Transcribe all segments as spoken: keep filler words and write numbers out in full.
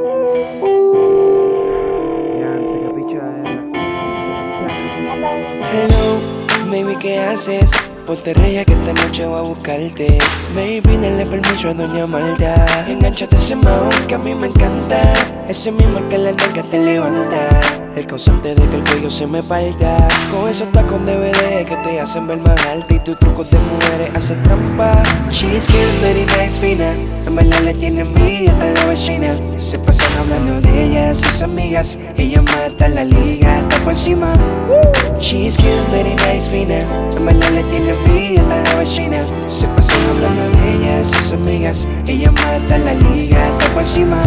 Hello, baby, ¿qué haces? Ponte reya que esta noche voy a buscarte. Baby, dale permiso a doña Malta. Engánchate ese mahón que a mí me encanta. Ese mismo que la nalga te levanta. El causante de que el cuello se me parta. Con esos tacos de B D que te hacen ver más alta. Y tus trucos de mujeres hacen trampa. She's cute, very nice, fina. En verdad le tiene envidia hasta la vecina. Se pasan hablando de ella, sus amigas. Ella mata la liga, está por encima. She's cute, very nice, fina. En verdad le tiene envidia hasta la vecina. Se pasan hablando de ella, sus amigas. Ella mata la liga, está por encima.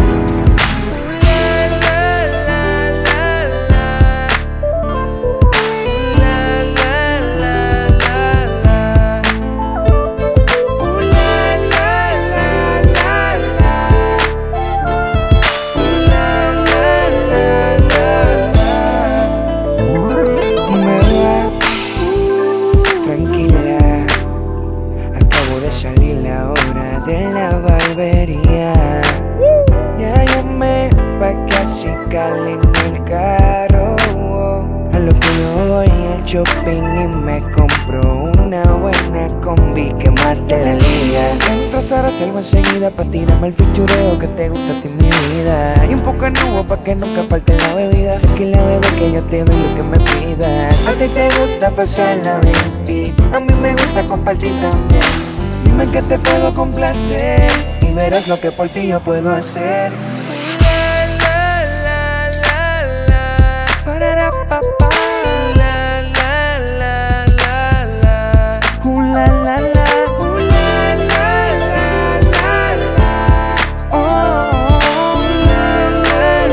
Salir la hora de la barbería. Ya llamé pa' casi cali en el carro. A lo que yo voy al shopping y me compro una buena combi que mate la liga. Entro a reserva enseguida pa' tirarme el fichureo que te gusta a ti, mi vida. Y un poco de nubo pa' que nunca falte la bebida. Tranquila, bebé, que yo te doy lo que me pidas. A ti te gusta pasarla bien, a mí me gusta compartir también. Dime que te puedo complacer y verás lo que por ti yo puedo hacer. La la la la la, parará papá. La la la la la, uh la la la, uh la la la la la, oh la la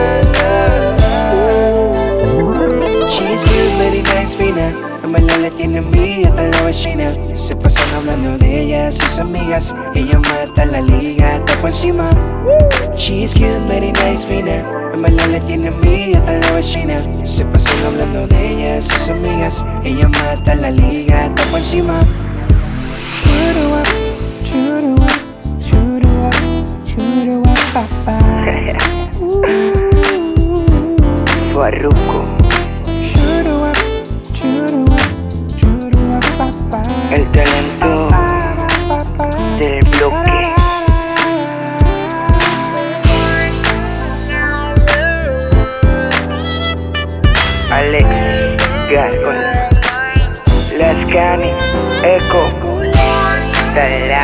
la la la. She's cute, very nice, fina. En verdad le tiene envidia hasta la vecina. Se pasan hablando de ella, sus amigas. Ella mata la liga, está por encima. She's cute, very nice, fina. En verdad le tiene envidia hasta la vecina. Se pasan hablando de ella, sus amigas. Ella mata la liga, está por encima. Churua, churua, churua, churua, papá. Farruko, el talento del bloque. Alex Gascon, Las Cani, Echo, Salah.